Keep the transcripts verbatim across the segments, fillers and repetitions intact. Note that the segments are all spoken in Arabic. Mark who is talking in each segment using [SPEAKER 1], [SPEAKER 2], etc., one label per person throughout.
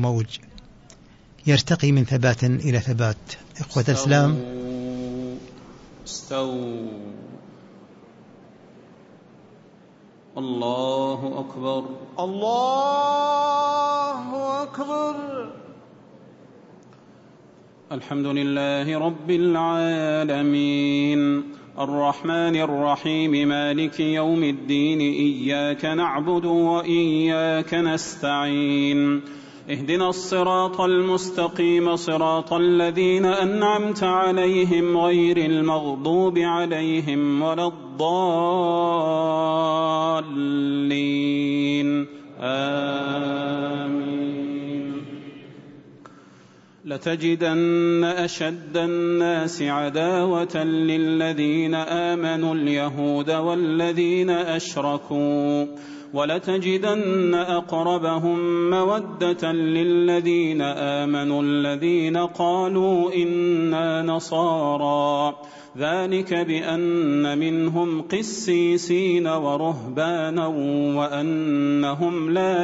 [SPEAKER 1] موج يرتقي من ثبات إلى ثبات. إخوة الإسلام،
[SPEAKER 2] استووا. الله أكبر،
[SPEAKER 3] الله أكبر.
[SPEAKER 2] الحمد لله رب العالمين، الرحمن الرحيم، مالك يوم الدين، إياك نعبد وإياك نستعين، اهدنا الصراط المستقيم، صراط الذين أنعمت عليهم غير المغضوب عليهم ولا الضالين، آمين. لتجدن أشد الناس عداوة للذين آمنوا اليهود والذين أشركوا، ولتجدن أقربهم مودة للذين آمنوا الذين قالوا إنا نصارى، ذلك بأن منهم قسيسين ورهبانا وأنهم لا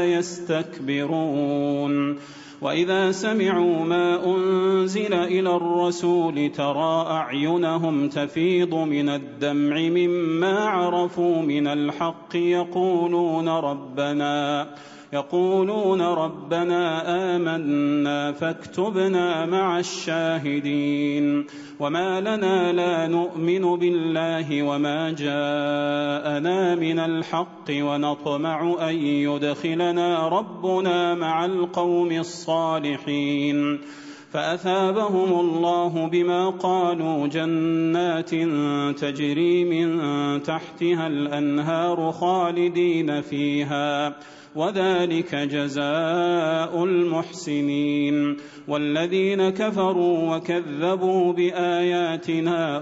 [SPEAKER 2] يستكبرون. وإذا سمعوا ما أنزل إلى الرسول ترى أعينهم تفيض من الدمع مما عرفوا من الحق، يقولون ربنا يقولون ربنا آمنا فاكتبنا مع الشاهدين. وما لنا لا نؤمن بالله وما جاءنا من الحق ونطمع أن يدخلنا ربنا مع القوم الصالحين. فأثابهم الله بما قالوا جنات تجري من تحتها الأنهار خالدين فيها، وذلك جزاء المحسنين. والذين كفروا وكذبوا بآياتنا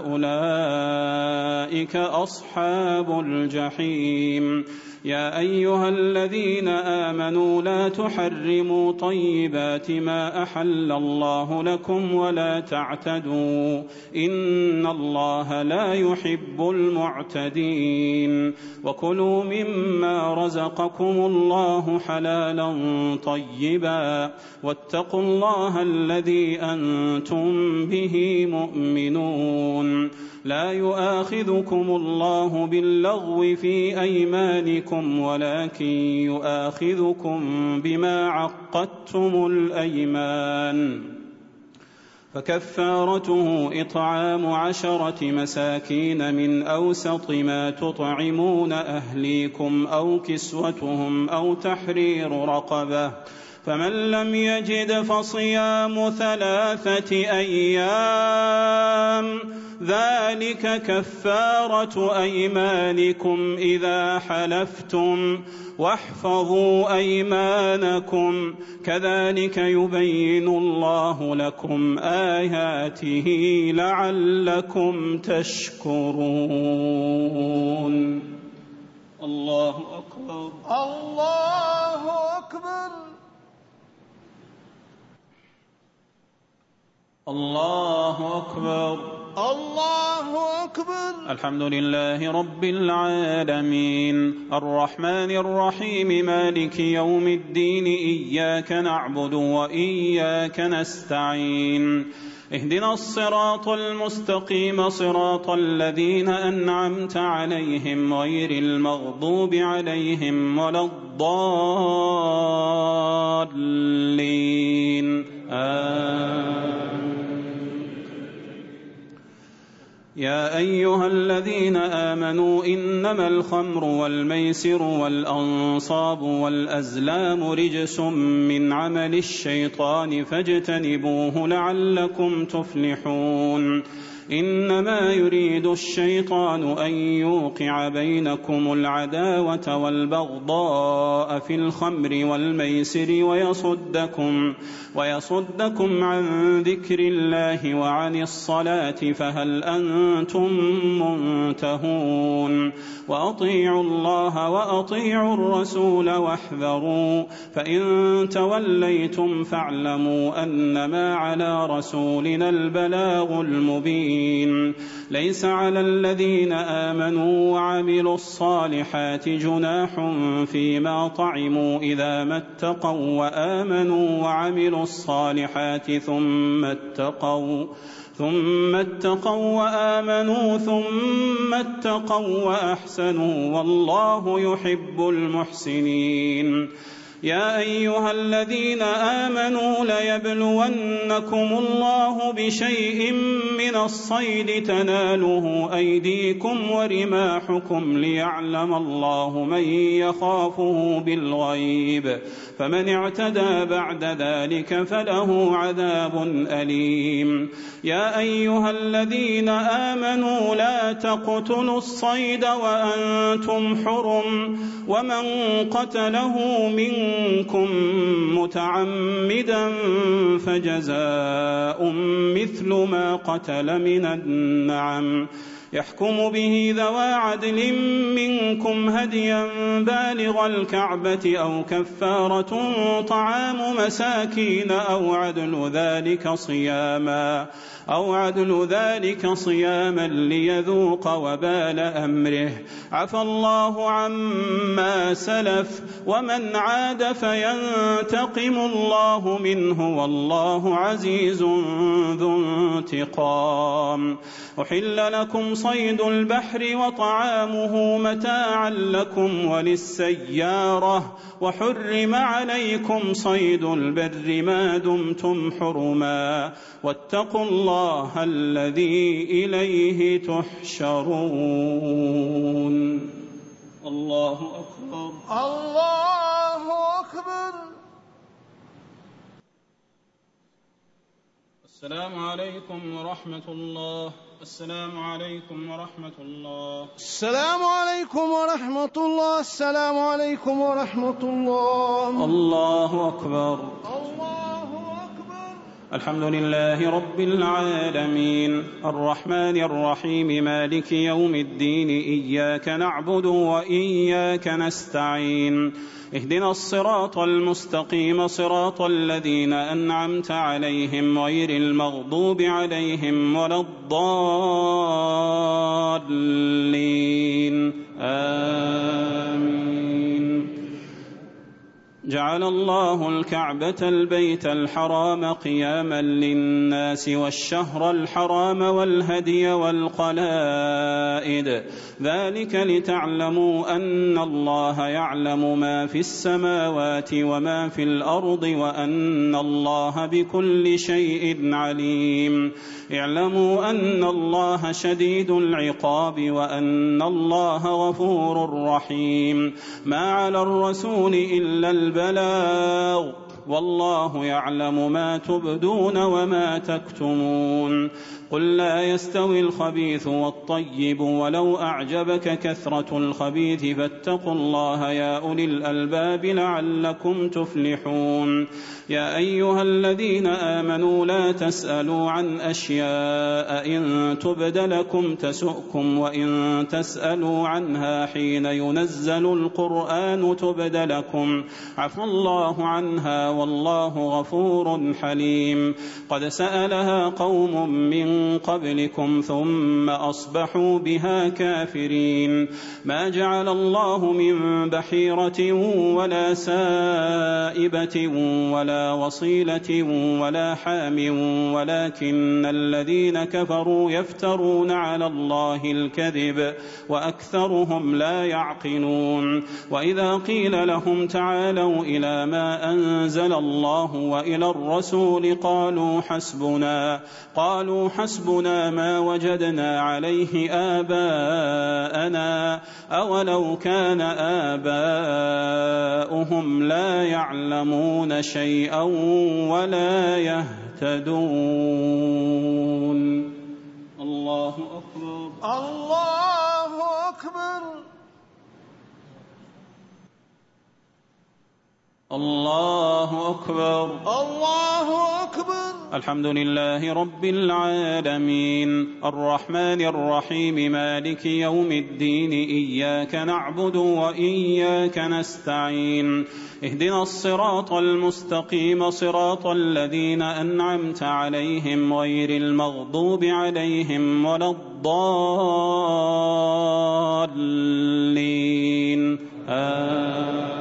[SPEAKER 2] أولئك أصحاب الجحيم. يا أيها الذين آمنوا لا تحرموا طيبات ما أحل الله لكم ولا تعتدوا، إن الله لا يحب المعتدين. وكلوا مما رزقكم الله حلالا طيبا، واتقوا الله الذي أنتم به مؤمنون. لا يؤاخذكم الله باللغو في أيمانكم ولكن يؤاخذكم بما عقدتم الأيمان، فكفارته إطعام عشرة مساكين من أوسط ما تطعمون أهليكم أو كسوتهم أو تحرير رقبة، فمن لم يجد فصيام ثلاثة أيام، ذلك كفارة أيمانكم إذا حلفتم، واحفظوا أيمانكم، كذلك يبين الله لكم آياته لعلكم تشكرون. الله أكبر،
[SPEAKER 3] الله أكبر،
[SPEAKER 2] الله أكبر،
[SPEAKER 3] الله أكبر.
[SPEAKER 2] الحمد لله رب العالمين، الرحمن الرحيم، مالك يوم الدين، إياك نعبد وإياك نستعين، اهدنا الصراط المستقيم، صراط الذين أنعمت عليهم غير المغضوب عليهم ولا الضالين، آمين. يا أيها الذين آمنوا إنما الخمر والميسر والأنصاب والأزلام رجس من عمل الشيطان فاجتنبوه لعلكم تفلحون. إنما يريد الشيطان أن يوقع بينكم العداوة والبغضاء في الخمر والميسر ويصدكم, ويصدكم عن ذكر الله وعن الصلاة فهل أنتم منتهون. وأطيعوا الله وأطيعوا الرسول واحذروا فإن توليتم فاعلموا أنما على رسولنا البلاغ المبين. المحسنين. ليس على الذين آمنوا وعملوا الصالحات جناح فيما طعموا إذا ما اتقوا وآمنوا وعملوا الصالحات ثم اتقوا ثم اتقوا وآمنوا ثم اتقوا وأحسنوا والله يحب المحسنين. يا أيها الذين آمنوا ليبلونكم الله بشيء من الصيد تناله أيديكم ورماحكم ليعلم الله من يخافه بالغيب، فمن اعتدى بعد ذلك فله عذاب أليم. يا أيها الذين آمنوا لا تقتلوا الصيد وأنتم حرم، ومن قتله منكم متعمدا فجزاء مثل ما قتل من النعم، يحكم به ذوى عدل منكم هديا بالغ الكعبة أو كفارة طعام مساكين أو عدل ذلك صياما أو عدل ذلك صياما ليذوق وبال أمره. عفى الله عما سلف ومن عاد فينتقم الله منه والله عزيز ذو انتقام. أحل لكم صيد البحر وطعامه متاعا لكم وللسيارة، وحرم عليكم صيد البر ما دمتم حرما، واتقوا الله الذي إليه تحشرون. الله أكبر.
[SPEAKER 3] الله أكبر.
[SPEAKER 2] السلام عليكم ورحمة الله. السلام عليكم ورحمة الله.
[SPEAKER 3] السلام عليكم ورحمة الله. السلام عليكم ورحمة الله.
[SPEAKER 2] الله أكبر.
[SPEAKER 3] الله أكبر.
[SPEAKER 2] الحمد لله رب العالمين الرحمن الرحيم مالك يوم الدين، إياك نعبد وإياك نستعين، اهدنا الصراط المستقيم صراط الذين أنعمت عليهم غير المغضوب عليهم ولا الضالين آمين. جعل الله الكعبة البيت الحرام قياما للناس والشهر الحرام والهدي والقلائد، ذلك لتعلموا أن الله يعلم ما في السماوات وما في الأرض وأن الله بكل شيء عليم. اعلموا أن الله شديد العقاب وأن الله غفور رحيم. ما على الرسول إلا البلاغ، والله يعلم ما تبدون وما تكتمون. قل لا يستوي الخبيث والطيب ولو أعجبك كثرة الخبيث، فاتقوا الله يا أولي الألباب لعلكم تفلحون. يا أيها الذين آمنوا لا تسألوا عن أشياء إن تبد لكم تسؤكم، وإن تسألوا عنها حين ينزل القرآن تبد لكم عفى الله عنها والله غفور حليم. قد سألها قوم من قبلكم ثم أصبحوا بها كافرين. ما جعل الله من بحيرة ولا سائبة ولا وصيلة ولا حام، ولكن الذين كفروا يفترون على الله الكذب وأكثرهم لا يعقلون. وإذا قيل لهم تعالوا إلى ما أنزل الله وإلى الرسول قالوا حسبنا قالوا حسبنا ما وجدنا عليه آباءنا أولو كان آباؤهم لا يعلمون شيئا ولا يهتدون. الله أكبر.
[SPEAKER 3] الله أكبر.
[SPEAKER 2] الله أكبر
[SPEAKER 3] الله أكبر.
[SPEAKER 2] الحمد لله رب العالمين الرحمن الرحيم مالك يوم الدين إياك نعبد وإياك نستعين اهدنا الصراط المستقيم صراط الذين أنعمت عليهم غير المغضوب عليهم ولا الضالين آمين.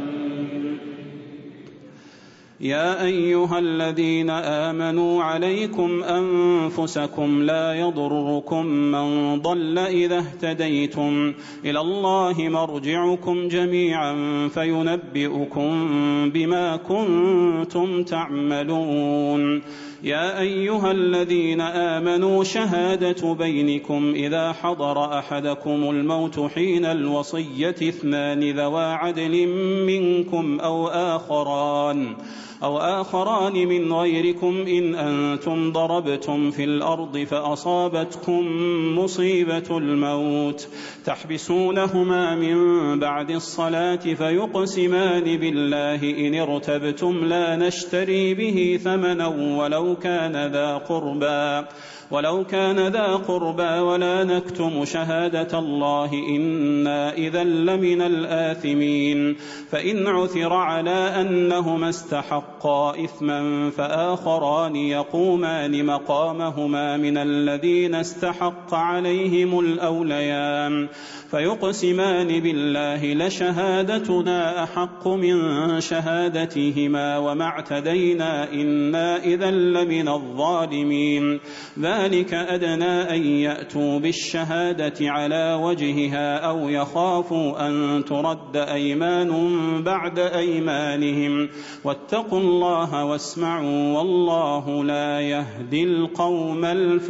[SPEAKER 2] يا أيها الذين آمنوا عليكم أنفسكم لا يضركم من ضل إذا اهتديتم إلى الله مرجعكم جميعا فينبئكم بما كنتم تعملون. يا أيها الذين آمنوا شهادة بينكم إذا حضر أحدكم الموت حين الوصية اثنان ذوى عدل منكم أو آخران أو آخران من غيركم إن أنتم ضربتم في الأرض فأصابتكم مصيبة الموت تحبسونهما من بعد الصلاة فيقسمان بالله إن ارتبتم لا نشتري به ثمنا ولو كان ذا قربى ولو كان ذا قربى ولا نكتم شهادة الله إنا إذا لمن الآثمين. فإن عثر على أنهما استحقا إثما فآخران يقومان مقامهما من الذين استحق عليهم الأوليان فيقسمان بالله لشهادتنا أحق من شهادتهما وما اعتدينا إنا إذا لمن الظالمين. ذلك أدنى أن يأتوا بالشهادة على وجهها أو يخافوا أن ترد أيمان بعد أيمانهم واتقوا الله واسمعوا والله لا يهدي القوم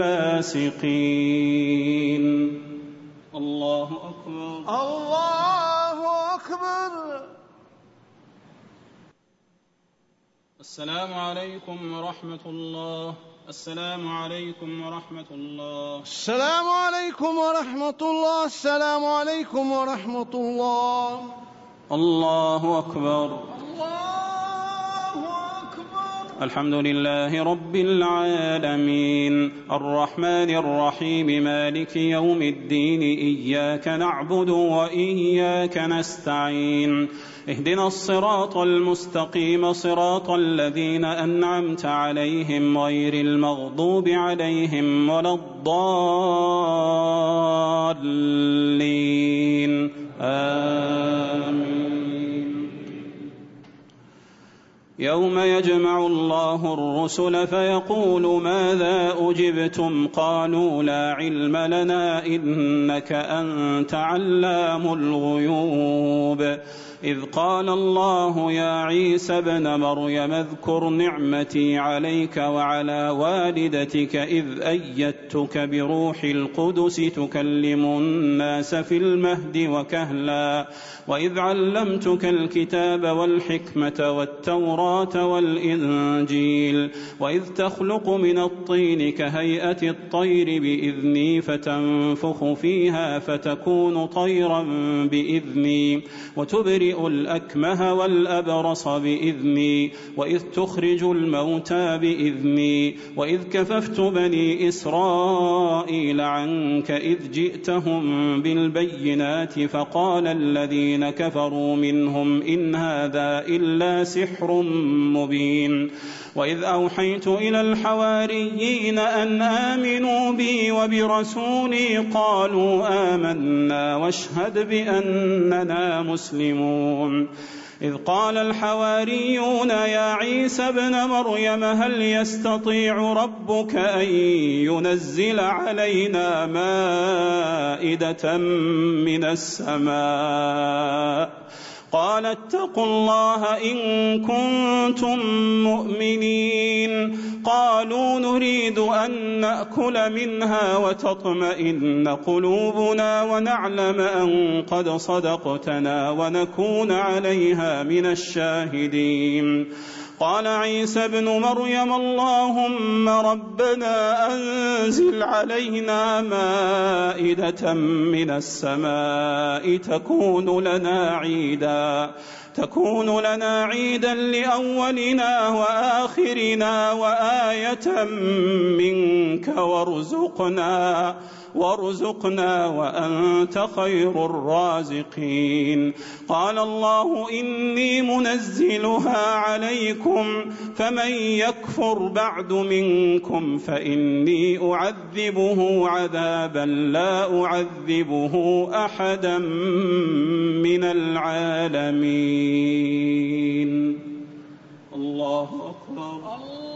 [SPEAKER 2] الفاسقين. الله أكبر
[SPEAKER 3] الله أكبر.
[SPEAKER 2] السلام عليكم ورحمة الله. السلام عليكم ورحمة الله.
[SPEAKER 3] السلام عليكم ورحمة الله. السلام عليكم ورحمة الله.
[SPEAKER 2] الله أكبر
[SPEAKER 3] الله أكبر.
[SPEAKER 2] الحمد لله رب العالمين الرحمن الرحيم مالك يوم الدين إياك نعبد وإياك نستعين اهدنا الصراط المستقيم صراط الذين أنعمت عليهم غير المغضوب عليهم ولا الضالين آمين. يوم يجمع الله الرسل فيقول ماذا أجبتم قالوا لا علم لنا إنك أنت علام الغيوب. إذ قال الله يا عيسى ابن مريم اذكر نعمتي عليك وعلى والدتك إذ أيدتك بروح القدس تكلم الناس في المهد وكهلا وإذ علمتك الكتاب والحكمة والتوراة والإنجيل وإذ تخلق من الطين كهيئة الطير بإذني فتنفخ فيها فتكون طيرا بإذني وتبرئ الأكمه والأبرص بإذني وإذ تخرج الموتى بإذني وإذ كففت بني إسرائيل عنك إذ جئتهم بالبينات فقال الذين كفروا منهم إن هذا إلا سحر مبين. وإذ أوحيت إلى الحواريين أن آمنوا بي وبرسولي قالوا آمنا واشهد بأننا مسلمون. إذ قال الحواريون يا عيسى ابن مريم هل يستطيع ربك أن ينزل علينا مائدة من السماء قال اتقوا الله إن كنتم مؤمنين. قالوا نريد أن نأكل منها وتطمئن قلوبنا ونعلم أن قد صدقتنا ونكون عليها من الشاهدين. قال عيسى ابن مريم اللهم ربنا أنزل علينا مائدة من السماء تكون لنا عيدا تكون لنا عيدا لأولنا وآخرنا وآية منك وارزقنا وارزقنا وأنت خير الرازقين. قال الله إني منزلها عليكم فمن يكفر بعد منكم فإني أعذبه عذابا لا أعذبه أحدا من العالمين. الله أكبر.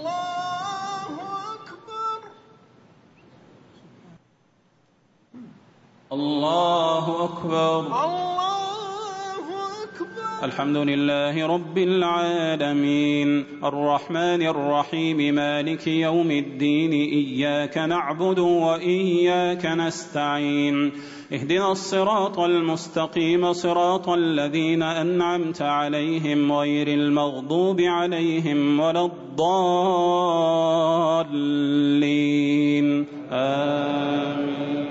[SPEAKER 2] الله أكبر.
[SPEAKER 3] الله أكبر.
[SPEAKER 2] الحمد لله رب العالمين الرحمن الرحيم مالك يوم الدين إياك نعبد وإياك نستعين اهدنا الصراط المستقيم صراط الذين أنعمت عليهم غير المغضوب عليهم ولا الضالين آمين.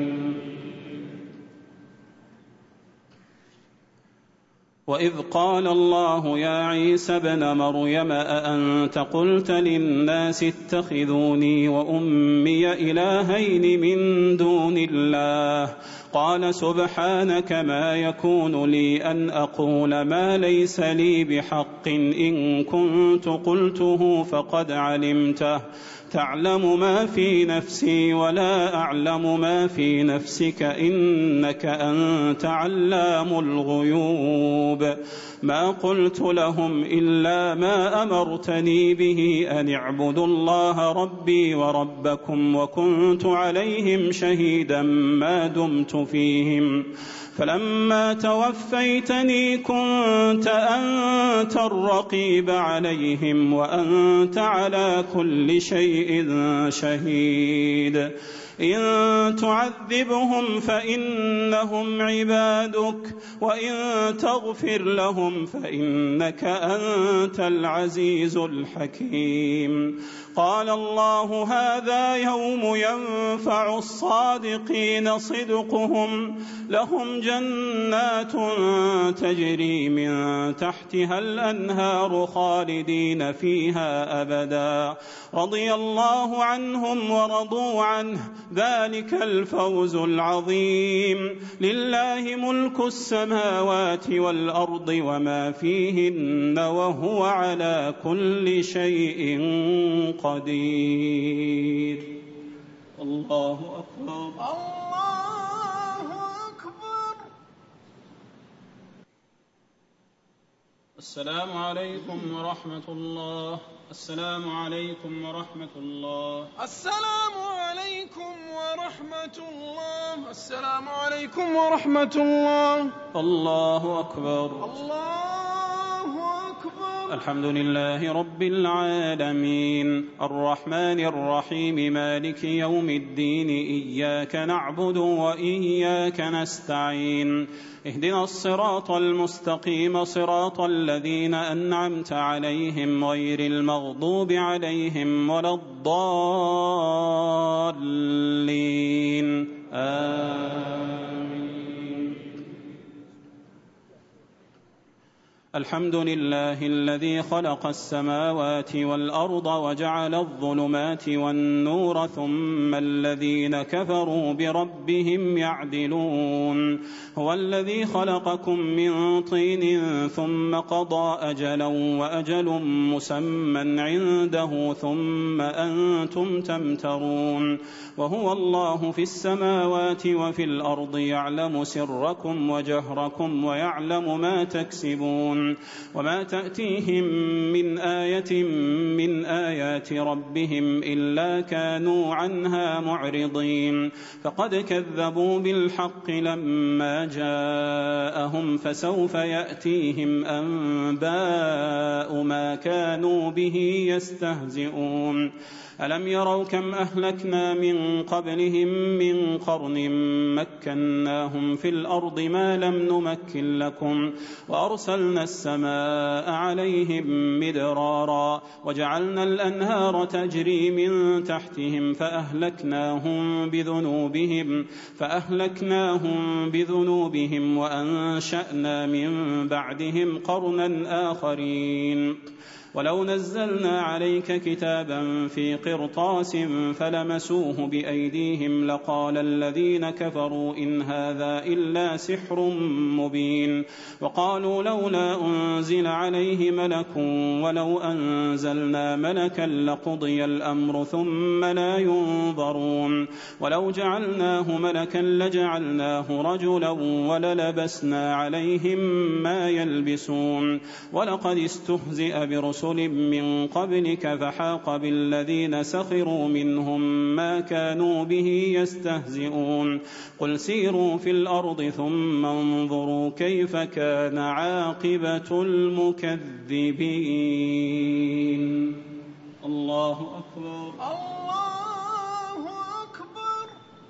[SPEAKER 2] وإذ قال الله يا عيسى ابن مريم أأنت قلت للناس اتخذوني وأمي إلهين من دون الله قال سبحانك ما يكون لي أن أقول ما ليس لي بحق إن كنت قلته فقد علمته تعلم ما في نفسي ولا أعلم ما في نفسك إنك أنت علام الغيوب ما قلت لهم إلا ما أمرتني به أن اعبدوا الله ربي وربكم وكنت عليهم شهيدا ما دمت فيهم فلما توفيتني كنت أنت الرقيب عليهم وأنت على كل شيء شهيد إن تعذبهم فإنهم عبادك وإن تغفر لهم فإنك أنت العزيز الحكيم. قال الله هذا يوم ينفع الصادقين صدقهم لهم جنات تجري من تحتها الأنهار خالدين فيها أبدا رضي الله عنهم ورضوا عنه ذلك الفوز العظيم. لله ملك السماوات والأرض وما فيهن وهو على كل شيء قدير. الله أكبر.
[SPEAKER 3] الله أكبر.
[SPEAKER 2] السلام عليكم ورحمة الله. السلام عليكم ورحمة الله.
[SPEAKER 3] السلام عليكم ورحمة الله. السلام عليكم ورحمة الله.
[SPEAKER 2] الله أكبر.
[SPEAKER 3] الله أكبر.
[SPEAKER 2] الحمد لله رب العالمين الرحمن الرحيم مالك يوم الدين إياك نعبد وإياك نستعين اهدنا الصراط المستقيم صراط الذين أنعمت عليهم غير المغضوب عليهم ولا الضالين آمين. الحمد لله الذي خلق السماوات والأرض وجعل الظلمات والنور ثم الذين كفروا بربهم يعدلون هو الذي خلقكم من طين ثم قضى أجلا وأجل مسمى عنده ثم أنتم تمترون وهو الله في السماوات وفي الأرض يعلم سركم وجهركم ويعلم ما تكسبون وما تأتيهم من آية من آيات ربهم إلا كانوا عنها معرضين فقد كذبوا بالحق لما جاءهم فسوف يأتيهم أنباء ما كانوا به يستهزئون ألم يروا كم أهلكنا من قبلهم من قرن مكناهم في الأرض ما لم نمكن لكم وأرسلنا السماء عليهم مدرارا وجعلنا الأنهار تجري من تحتهم فأهلكناهم بذنوبهم فأهلكناهم بذنوبهم وأنشأنا من بعدهم قرنا آخرين ولو نزلنا عليك كتابا في قرطاس فلمسوه بأيديهم لقال الذين كفروا إن هذا إلا سحر مبين وقالوا لولا أنزل عليه ملك ولو أنزلنا ملكا لقضي الأمر ثم لا ينظرون ولو جعلناه ملكا لجعلناه رجلا وللبسنا عليهم ما يلبسون ولقد استهزئ برسل من قبلك فحاق بالذين سخروا منهم ما كانوا به يستهزئون قل سيروا في الأرض ثم انظروا كيف كان عاقبة المكذبين. الله أكبر
[SPEAKER 3] الله أكبر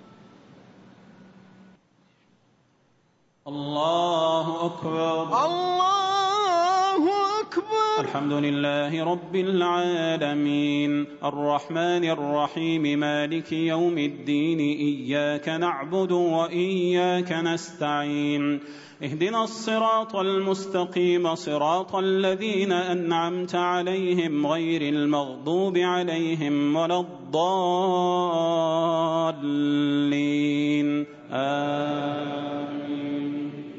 [SPEAKER 2] الله أكبر
[SPEAKER 3] الله أكبر.
[SPEAKER 2] الحمد لله رب العالمين الرحمن الرحيم مالك يوم الدين إياك نعبد وإياك نستعين اهدنا الصراط المستقيم صراط الذين أنعمت عليهم غير المغضوب عليهم ولا الضالين آمين.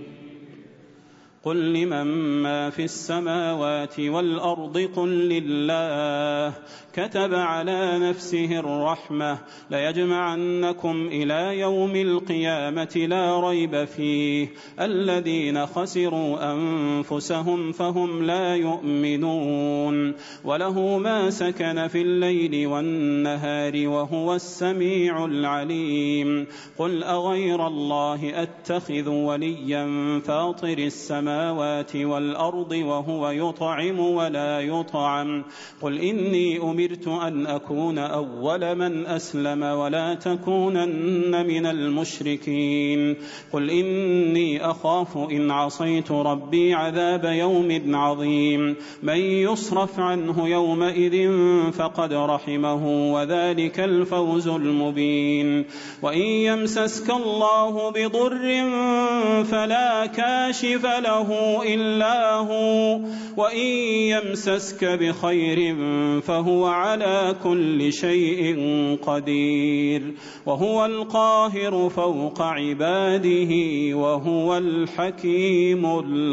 [SPEAKER 2] قل لمن ما في السماوات والأرض قل لله كتب على نفسه الرحمة ليجمعنكم إلى يوم القيامة لا ريب فيه الذين خسروا أنفسهم فهم لا يؤمنون وله ما سكن في الليل والنهار وهو السميع العليم قل أغير الله أتخذ وليا فاطر السماوات والأرض وهو يطعم ولا يطعم قل إني أمرت أن أكون أول من أسلم ولا تكونن من المشركين قل إني أخاف إن عصيت ربي عذاب يوم عظيم من يصرف عنه يومئذ فقد رحمه وذلك الفوز المبين وإن يمسسك الله بضر فلا كاشف له إلا هو وإن يمسسك بخير فهو على كل شيء قدير وهو القاهر فوق عباده وهو الحكيم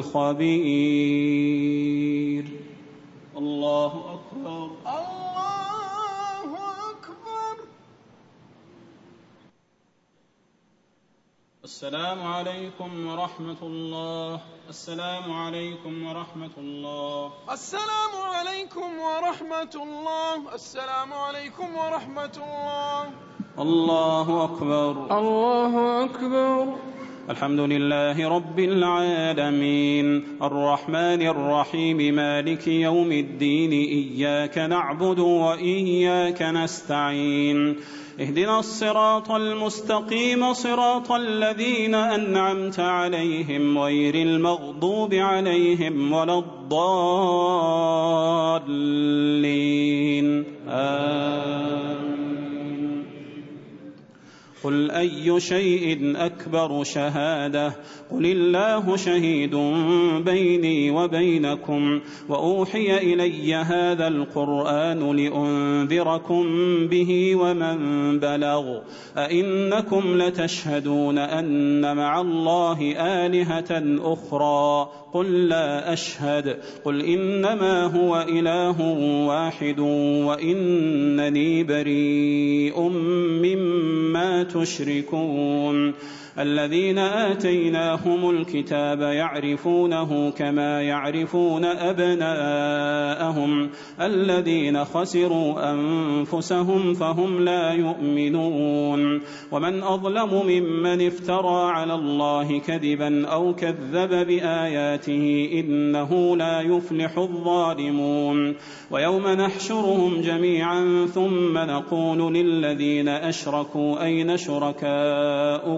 [SPEAKER 2] الخبير. الله أكبر
[SPEAKER 3] الله أكبر.
[SPEAKER 2] السلام عليكم ورحمة الله. السلام عليكم ورحمة الله.
[SPEAKER 3] السلام عليكم ورحمة الله. السلام عليكم ورحمة الله.
[SPEAKER 2] الله أكبر
[SPEAKER 3] الله أكبر.
[SPEAKER 2] الحمد لله رب العالمين الرحمن الرحيم مالك يوم الدين إياك نعبد وإياك نستعين اهدنا الصراط المستقيم صراط الذين أنعمت عليهم غير المغضوب عليهم ولا الضالين آمين. قل أي شيء أكبر شهادة قل الله شهيد بيني وبينكم وأوحي إلي هذا القرآن لأنذركم به ومن بلغ أئنكم لتشهدون أن مع الله آلهة أخرى قل لا أشهد قل إنما هو إله واحد وإنني بريء مما تشركون الذين آتيناهم الكتاب يعرفونه كما يعرفون أبناءهم الذين خسروا أنفسهم فهم لا يؤمنون ومن أظلم ممن افترى على الله كذبا أو كذب بآياته إنه لا يفلح الظالمون ويوم نحشرهم جميعا ثم نقول للذين أشركوا أين شركاؤكم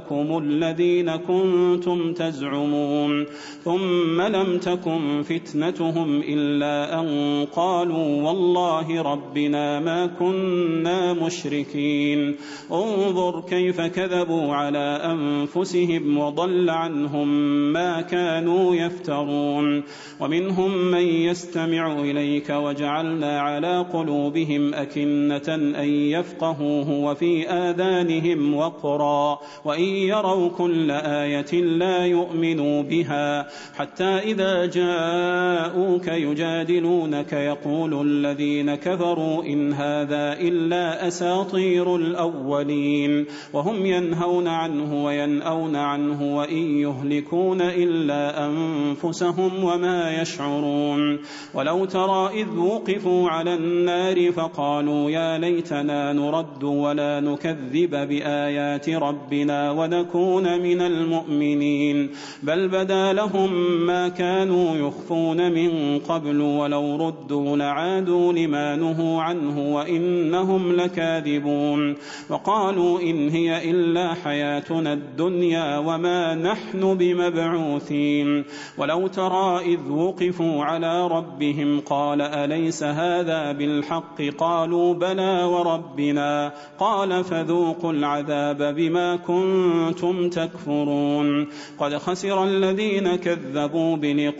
[SPEAKER 2] الذين كنتم تزعمون ثم لم تكن فتنتهم إلا أن قالوا والله ربنا ما كنا مشركين انظر كيف كذبوا على أنفسهم وضل عنهم ما كانوا يفترون ومنهم من يستمع إليك وجعلنا على قلوبهم أكنة أن يفقهوه وفي آذانهم وقرا وإن يروا كل آية لا يؤمنوا بها حتى إذا جاءوك يجادلونك يقول الذين كفروا إن هذا إلا أساطير الأولين وهم ينهون عنه وينأون عنه وإن يهلكون إلا أنفسهم وما يشعرون ولو ترى إذ وقفوا على النار فقالوا يا ليتنا نرد ولا نكذب بآيات ربنا ونكون من المؤمنين بل بدا لهم ما كانوا يخفون من قبل ولو ردوا لعادوا لما نهوا عنه وإنهم لكاذبون وقالوا إن هي إلا حياتنا الدنيا وما نحن بمبعوثين ولو ترى إذ وقفوا على ربهم قال أليس هذا بالحق قالوا بلى وربنا قال فذوقوا العذاب بما كنتم تكفرون قد خسر الذين كذبوا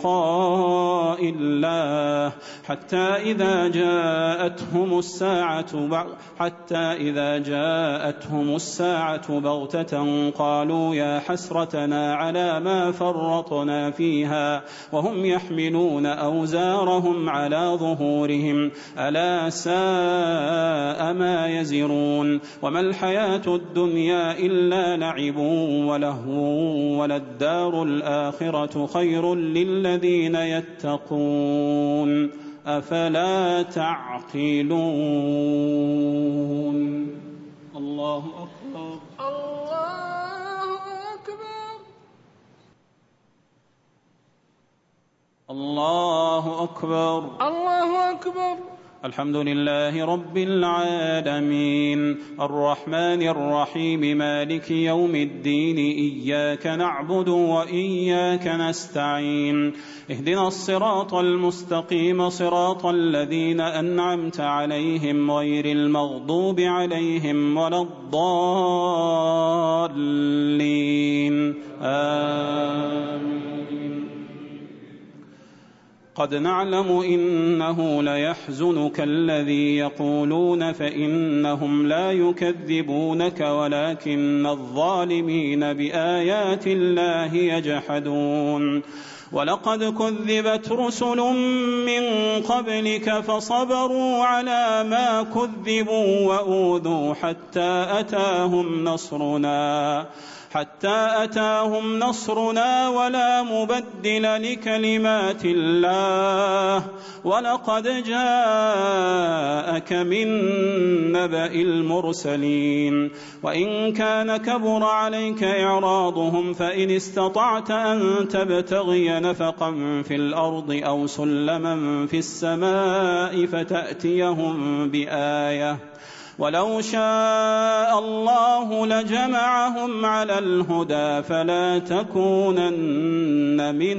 [SPEAKER 2] بلقاء الله حتى إذا جاءتهم الساعة حتى إذا جاءتهم الساعة بغتة قالوا يا حسرتنا على ما فرطنا فيها وهم يحملون أوزارهم على ظهورهم ألا ساء ما يزرون وما الحياة الدنيا إلا لعب ولهو وللدار الآخرة خير للذين يتقون أفلا تعقلون الله أكبر
[SPEAKER 3] الله أكبر
[SPEAKER 2] الله أكبر
[SPEAKER 3] الله أكبر
[SPEAKER 2] الحمد لله رب العالمين الرحمن الرحيم مالك يوم الدين إياك نعبد وإياك نستعين اهدنا الصراط المستقيم صراط الذين أنعمت عليهم غير المغضوب عليهم ولا الضالين آمين قد نعلم إنه ليحزنك الذي يقولون فإنهم لا يكذبونك ولكن الظالمين بآيات الله يجحدون ولقد كذبت رسل من قبلك فصبروا على ما كذبوا وأوذوا حتى أتاهم نصرنا حتى أتاهم نصرنا ولا مبدل لكلمات الله ولقد جاءك من نبأ المرسلين وإن كان كبر عليك إعراضهم فإن استطعت أن تبتغي نفقا في الأرض أو سلما في السماء فتأتيهم بآية ولو شاء الله لجمعهم على الهدى فلا تكونن من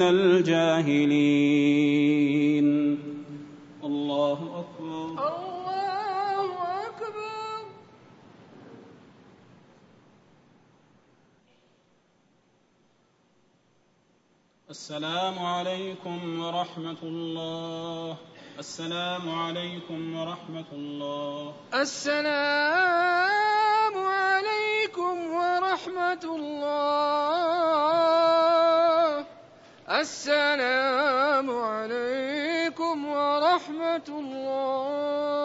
[SPEAKER 2] الجاهلين الله أكبر
[SPEAKER 3] الله أكبر
[SPEAKER 2] السلام عليكم ورحمة الله السلام عليكم ورحمة الله
[SPEAKER 3] السلام عليكم ورحمة الله السلام عليكم ورحمة الله